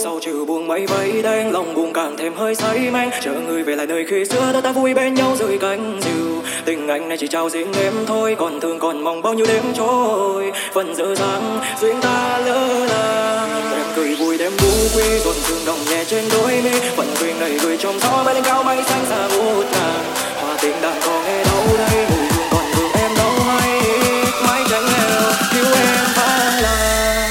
sau chiều buông mây vây đen, lòng buồn càng thêm hơi say men. Chờ người về lại nơi khi xưa đôi ta vui bên nhau dưới cánh diều. Tình anh này chỉ trao riêng em thôi, còn thương còn mong bao nhiêu đêm trôi. Phần giờ dáng duyên ta lỡ làng, em cười vui đêm vũ quy dồn sương đồng nhẹ trên đôi mi. Phần quên này gửi trong gió bay lên cao mây xanh xa ngút ngàn. Hòa tình đàn có nghe đâu đây, mùi hương còn vương em đâu hay. Mãi tránh nghèo thiếu em phá làng.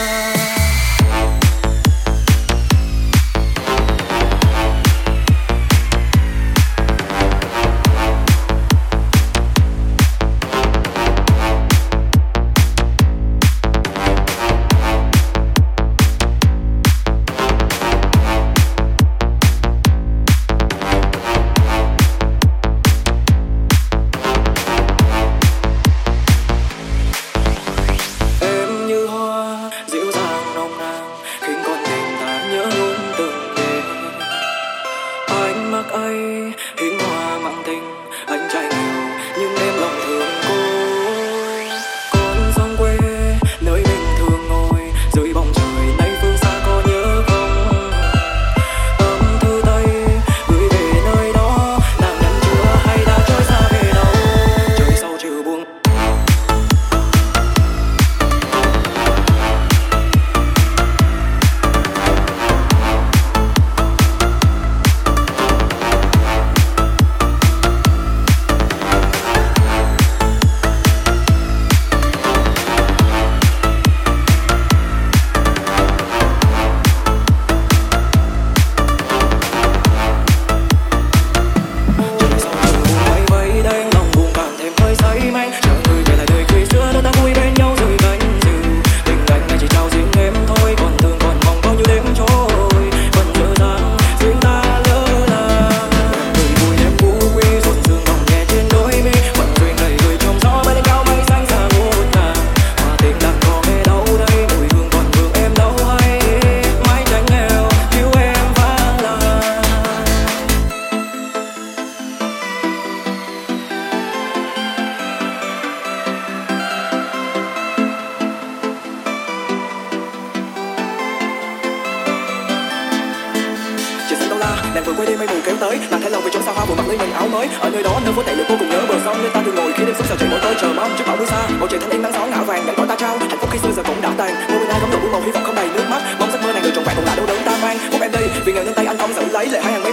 Nàng vừa quay đi mây mù kéo tới, nàng thấy lòng về trong xa hoa vừa mặc lên mình áo mới. Ở nơi đó nơi phố tệ lực vô cùng nhớ bờ sông, nên ta thường ngồi khi đêm xuống sầu trời mỗi tối chờ mong trước bão mưa xa. Bầu trời thanh yên nắng gió ngả vàng, nhắn gọi ta trao hạnh phúc khi xưa giờ cũng đã tàn. Ngôi bên ai gấm độ buông màu hy vọng không đầy nước mắt, mong giấc mơ này người trọn vẹn còn là đau đớn ta mang. Phúc em đi vì nghèo nên tay anh không giữ lấy lệ hai hàng